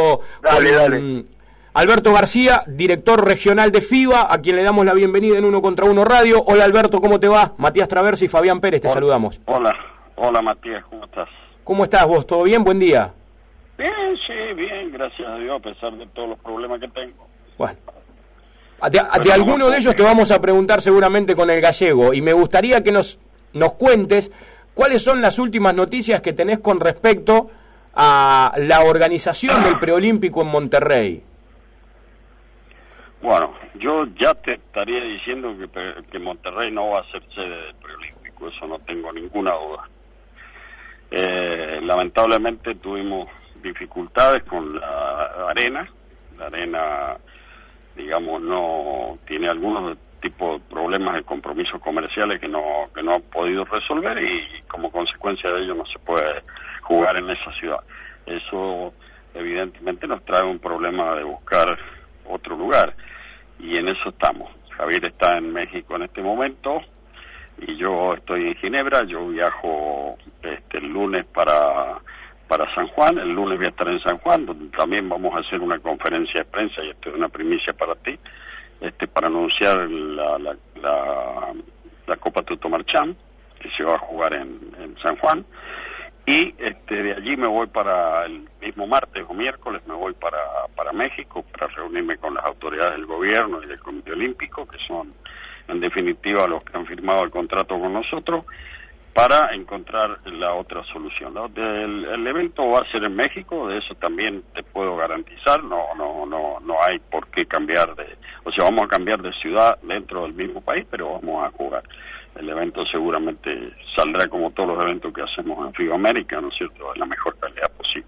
Alberto. Dale. Alberto García, director regional de FIBA, a quien le damos la bienvenida en Uno contra Uno Radio. Hola Alberto, ¿cómo te va? Matías Traversi y Fabián Pérez, te saludamos. Hola Matías, ¿cómo estás? ¿Cómo estás vos? ¿Todo bien? Buen día. Bien, sí, bien, gracias a Dios, a pesar de todos los problemas que tengo. Bueno, de alguno de ellos te vamos a preguntar seguramente con el gallego, y me gustaría que nos cuentes cuáles son las últimas noticias que tenés con respecto a la organización del preolímpico en Monterrey. Bueno, yo ya te estaría diciendo que Monterrey no va a ser sede del preolímpico, eso no tengo ninguna duda. Lamentablemente tuvimos dificultades con la arena, digamos, no tiene algunos tipos de problemas de compromisos comerciales que no han podido resolver, y como consecuencia de ello no se puede jugar en esa ciudad. Eso evidentemente nos trae un problema de buscar otro lugar, y en eso estamos. Javier está en México en este momento y yo estoy en Ginebra. Yo viajo el lunes para San Juan. El lunes voy a estar en San Juan, donde también vamos a hacer una conferencia de prensa, y esto es una primicia para ti, para anunciar la Copa Tutomarchán, que se va a jugar en San Juan. Y de allí me voy para el mismo martes o miércoles, me voy para México para reunirme con las autoridades del gobierno y del Comité Olímpico, que son en definitiva los que han firmado el contrato con nosotros, para encontrar la otra solución. El evento va a ser en México, de eso también te puedo garantizar. No hay por qué cambiar vamos a cambiar de ciudad dentro del mismo país, pero vamos a jugar. El evento seguramente saldrá como todos los eventos que hacemos en FIBA América, ¿no es cierto?, en la mejor calidad posible.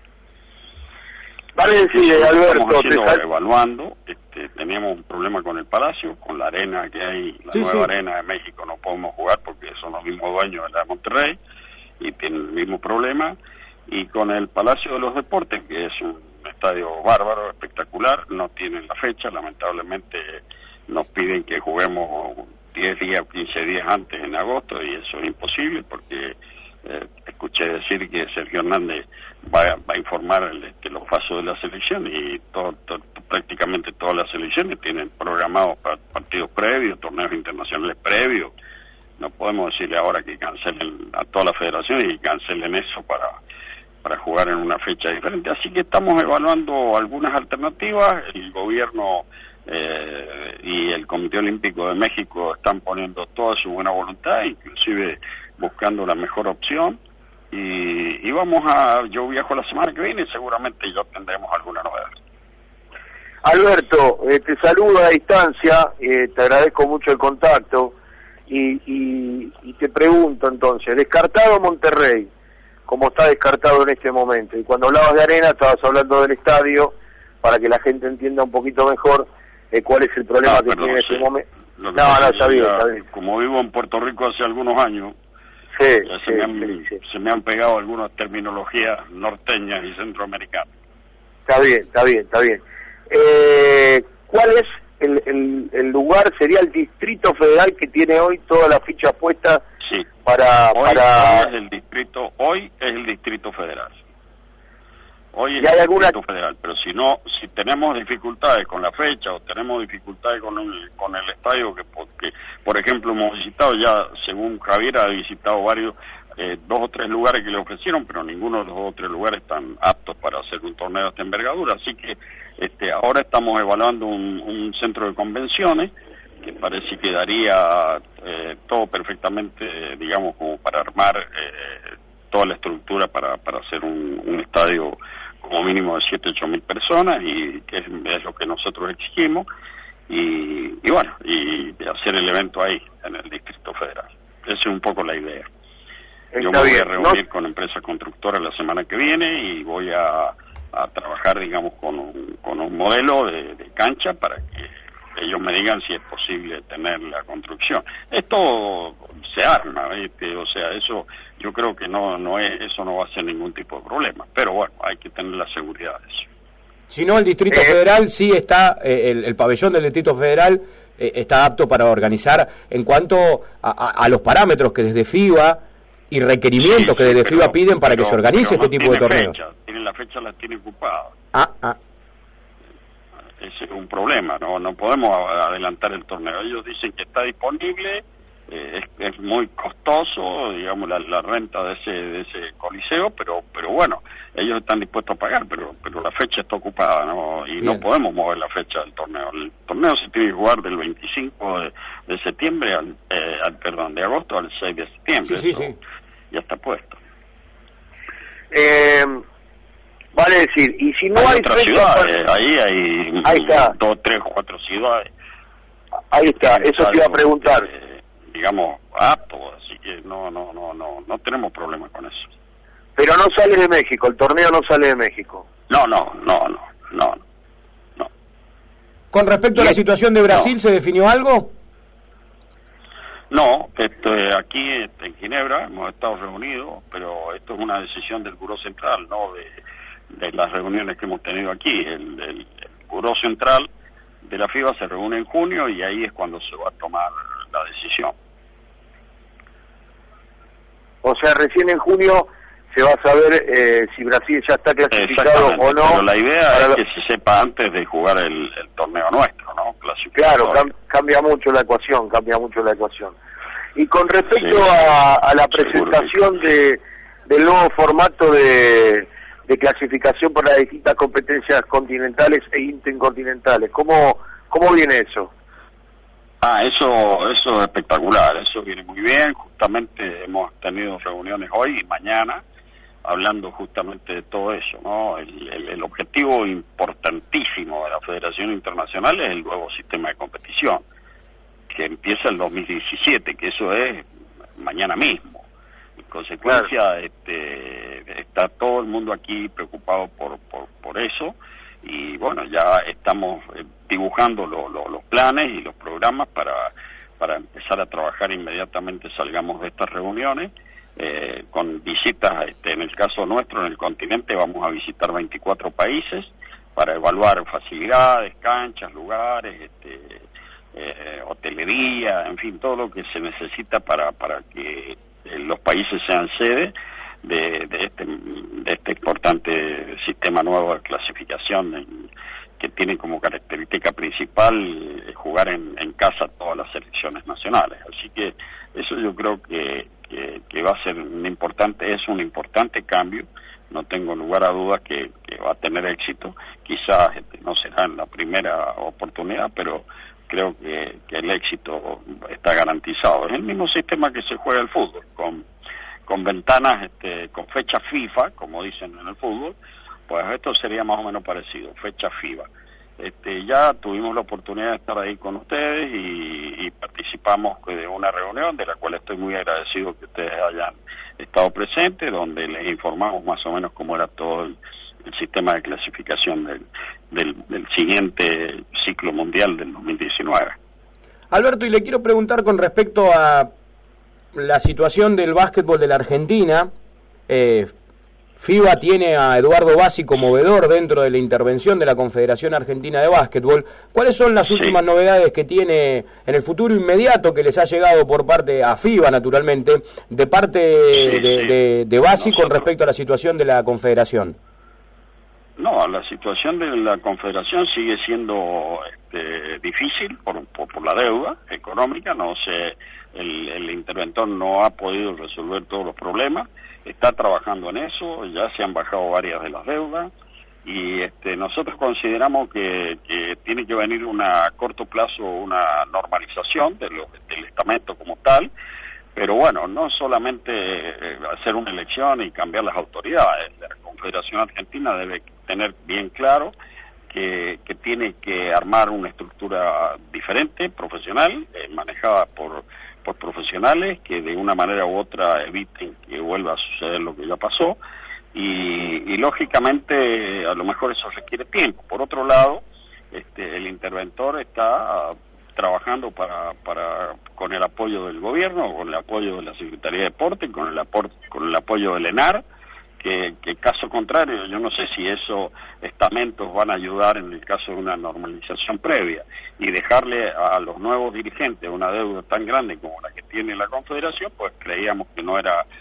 Vale, sí, Alberto. Estamos evaluando, teníamos un problema con el Palacio, con la arena que hay, nueva arena de México, no podemos jugar porque son los mismos dueños de la de Monterrey y tienen el mismo problema, y con el Palacio de los Deportes, que es un estadio bárbaro, espectacular, no tienen la fecha, lamentablemente nos piden que juguemos 10 días o 15 días antes, en agosto, y eso es imposible porque escuché decir que Sergio Hernández va a informar los pasos de la selección, y prácticamente todas las selecciones tienen programados partidos previos, torneos internacionales previos. No podemos decirle ahora que cancelen a todas las federaciones y cancelen eso para jugar en una fecha diferente. Así que estamos evaluando algunas alternativas. El gobierno y el Comité Olímpico de México están poniendo toda su buena voluntad, inclusive buscando la mejor opción, y yo viajo la semana que viene y seguramente ya tendremos alguna novedad. Alberto, te saludo a distancia, te agradezco mucho el contacto, y te pregunto entonces, descartado Monterrey, como está descartado en este momento, y cuando hablabas de arena estabas hablando del estadio, para que la gente entienda un poquito mejor cuál es el problema que tiene en este momento. Está bien. Como vivo en Puerto Rico hace algunos años, se me han pegado algunas terminologías norteñas y centroamericanas. Está bien. ¿Cuál es el lugar? ¿Sería el Distrito Federal que tiene hoy todas las fichas puestas? Sí. Hoy es el Distrito Federal. Hoy es el Distrito Federal, pero si tenemos dificultades con la fecha o tenemos dificultades con el estadio, que por ejemplo hemos visitado ya, según Javier, ha visitado varios, 2 o 3 lugares que le ofrecieron, pero ninguno de los 2 o 3 lugares están aptos para hacer un torneo de esta envergadura. Así que ahora estamos evaluando un centro de convenciones que parece que daría todo perfectamente, digamos, como para armar toda la estructura para hacer un estadio como mínimo de 7-8 mil personas, y que es lo que nosotros exigimos, y hacer el evento ahí, en el Distrito Federal. Esa es un poco la idea. Yo me voy a reunir con empresas constructoras la semana que viene, y voy a trabajar, digamos, con un modelo de cancha para que ellos me digan si es posible tener la construcción. Esto se arma, ¿viste? O sea, eso yo creo que eso no va a ser ningún tipo de problema, pero bueno, hay que tener la seguridad de eso. Si no, el Distrito Federal sí está, el pabellón del Distrito Federal está apto para organizar en cuanto a los parámetros que desde FIBA y requerimientos que desde FIBA piden para que se organice este tipo de torneos. Tienen la fecha, la tienen ocupada. Ah. Ese es un problema, no podemos adelantar el torneo. Ellos dicen que está disponible, es muy costoso, digamos, la renta de ese coliseo, pero bueno, ellos están dispuestos a pagar, pero la fecha está ocupada, ¿no? Y bien, no podemos mover la fecha del torneo. El torneo se tiene que jugar del 25 de septiembre de agosto al 6 de septiembre. Sí. Ya está puesto. Vale decir, y si no hay otras ciudades, ahí hay 2, 3, 4 ciudades. Ahí está, eso te iba a preguntar. Digamos, apto, así que no tenemos problemas con eso. Pero no sale de México, el torneo no sale de México. No. Con respecto a la situación de Brasil, ¿se definió algo? No, aquí en Ginebra hemos estado reunidos, pero esto es una decisión del Buró Central, no de las reuniones que hemos tenido aquí. El Buró Central de la FIBA se reúne en junio y ahí es cuando se va a tomar la decisión. O sea, recién en junio se va a saber si Brasil ya está clasificado o no. Pero la idea es que se sepa antes de jugar el torneo nuestro, ¿no? Claro, cambia mucho la ecuación. Y con respecto a la presentación del nuevo formato de clasificación para las distintas competencias continentales e intercontinentales, ¿cómo viene eso? Eso es espectacular, eso viene muy bien. Justamente hemos tenido reuniones hoy y mañana hablando justamente de todo eso, ¿no? El objetivo importantísimo de la Federación Internacional es el nuevo sistema de competición, que empieza el 2017, que eso es mañana mismo. En consecuencia, claro, está todo el mundo aquí preocupado por eso, y bueno, ya estamos dibujando los planes y los programas para empezar a trabajar inmediatamente. Salgamos de estas reuniones con visitas, en el caso nuestro, en el continente vamos a visitar 24 países para evaluar facilidades, canchas, lugares, hotelería, en fin, todo lo que se necesita para que los países sean sede de este importante sistema nuevo de clasificación que tiene como característica principal jugar en casa todas las selecciones nacionales. Así que eso yo creo que va a ser un importante cambio. No tengo lugar a dudas que va a tener éxito. Quizás no será en la primera oportunidad, pero creo que el éxito está garantizado. Es el mismo sistema que se juega el fútbol, con ventanas, con fecha FIFA, como dicen en el fútbol. Pues esto sería más o menos parecido, fecha FIFA. Ya tuvimos la oportunidad de estar ahí con ustedes y participamos de una reunión de la cual estoy muy agradecido que ustedes hayan estado presentes, donde les informamos más o menos cómo era todo el sistema de clasificación del siguiente ciclo mundial del 2019. Alberto, y le quiero preguntar con respecto a la situación del básquetbol de la Argentina. FIBA tiene a Eduardo Bassi como vedor dentro de la intervención de la Confederación Argentina de Básquetbol. ¿Cuáles son las últimas novedades que tiene en el futuro inmediato que les ha llegado por parte a FIBA, naturalmente, de parte de Bassi con respecto a la situación de la Confederación? No, la situación de la Confederación sigue siendo difícil por la deuda económica. No sé, el interventor no ha podido resolver todos los problemas. Está trabajando en eso, ya se han bajado varias de las deudas y nosotros consideramos que tiene que venir a corto plazo una normalización del estamento como tal, pero bueno, no solamente hacer una elección y cambiar las autoridades. La Confederación Argentina debe tener bien claro que tiene que armar una estructura diferente, profesional, manejada por profesionales que de una manera u otra eviten que vuelva a suceder lo que ya pasó y lógicamente a lo mejor eso requiere tiempo. Por otro lado, el interventor está trabajando con el apoyo del gobierno, con el apoyo de la Secretaría de Deporte, con el apoyo del ENAR, que caso contrario, yo no sé si esos estamentos van a ayudar en el caso de una normalización previa y dejarle a los nuevos dirigentes una deuda tan grande como la que tiene la Confederación, pues creíamos que no era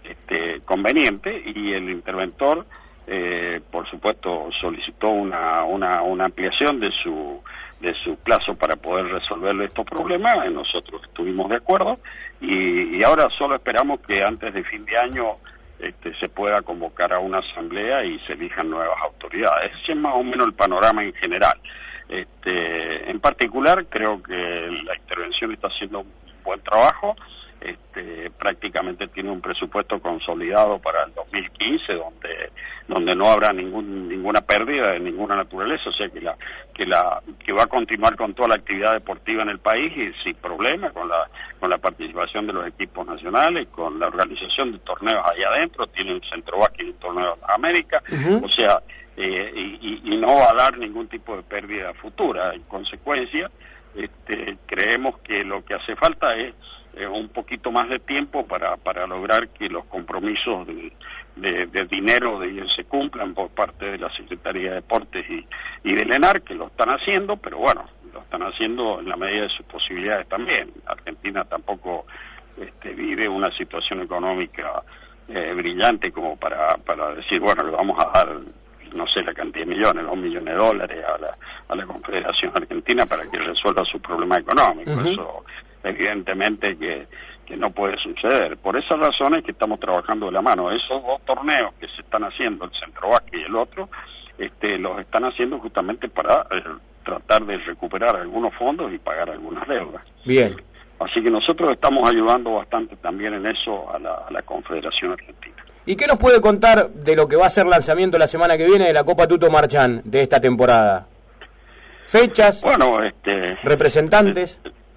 conveniente, y el interventor por supuesto solicitó una ampliación de su plazo para poder resolver estos problemas. Nosotros estuvimos de acuerdo y ahora solo esperamos que antes de fin de año se pueda convocar a una asamblea y se elijan nuevas autoridades. Ese es más o menos el panorama en general. En particular creo que la intervención está haciendo un buen trabajo. Prácticamente tiene un presupuesto consolidado para el 2015 donde no habrá ninguna pérdida de ninguna naturaleza, o sea que va a continuar con toda la actividad deportiva en el país y sin problema, con la participación de los equipos nacionales, con la organización de torneos allá adentro. Tiene un centro básquet y un torneo de América, o sea, y no va a dar ningún tipo de pérdida futura. En consecuencia, creemos que lo que hace falta es un poquito más de tiempo para lograr que los compromisos de dinero se cumplan por parte de la Secretaría de Deportes y del ENAR, que lo están haciendo, pero bueno, lo están haciendo en la medida de sus posibilidades también. Argentina tampoco vive una situación económica brillante como para decir, bueno, le vamos a dar, no sé, la cantidad de millones, $2 millones a la Confederación Argentina para que resuelva su problema económico. Eso evidentemente que no puede suceder. Por esas razones que estamos trabajando de la mano. Esos dos torneos que se están haciendo, el Centro Básquet y el otro, los están haciendo justamente para tratar de recuperar algunos fondos y pagar algunas deudas. Bien. Así que nosotros estamos ayudando bastante también en eso a la Confederación Argentina. ¿Y qué nos puede contar de lo que va a ser lanzamiento la semana que viene de la Copa Tuto Marchán de esta temporada? ¿Fechas? Bueno, ¿representantes?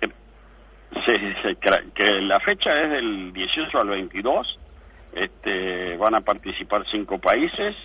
Que la fecha es del 18 al 22. Van a participar 5 países,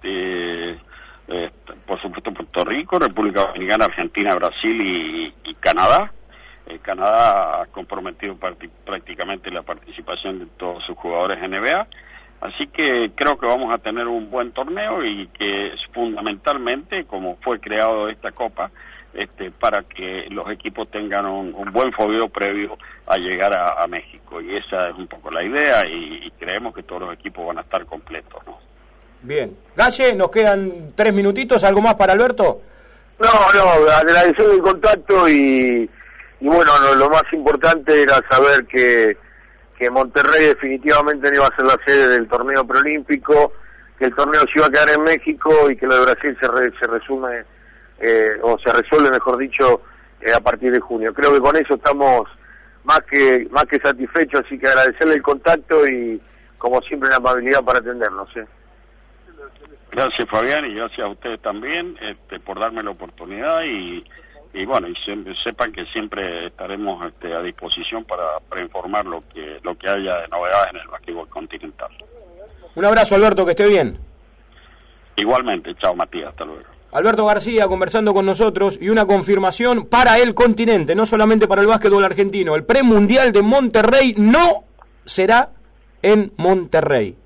por supuesto Puerto Rico, República Dominicana, Argentina, Brasil y Canadá. Canadá ha comprometido prácticamente la participación de todos sus jugadores NBA. Así que creo que vamos a tener un buen torneo y que es fundamentalmente, como fue creado esta Copa, para que los equipos tengan un buen fogueo previo a llegar a México. Y esa es un poco la idea y creemos que todos los equipos van a estar completos, ¿no? Bien. Galle, nos quedan 3 minutitos. ¿Algo más para Alberto? No, agradecer el contacto y bueno, lo más importante era saber que Monterrey definitivamente no iba a ser la sede del torneo preolímpico, que el torneo se iba a quedar en México y que lo de Brasil se resume o se resuelve, mejor dicho, a partir de junio. Creo que con eso estamos más que satisfechos, así que agradecerle el contacto y como siempre la amabilidad para atendernos. Gracias, Fabián, y gracias a ustedes también por darme la oportunidad y bueno, y sepan que siempre estaremos a disposición para informar lo que haya de novedades en el básquetbol continental. Un abrazo, Alberto, que esté bien. Igualmente, chao Matías, hasta luego. Alberto García conversando con nosotros y una confirmación para el continente, no solamente para el básquetbol argentino. El premundial de Monterrey no será en Monterrey.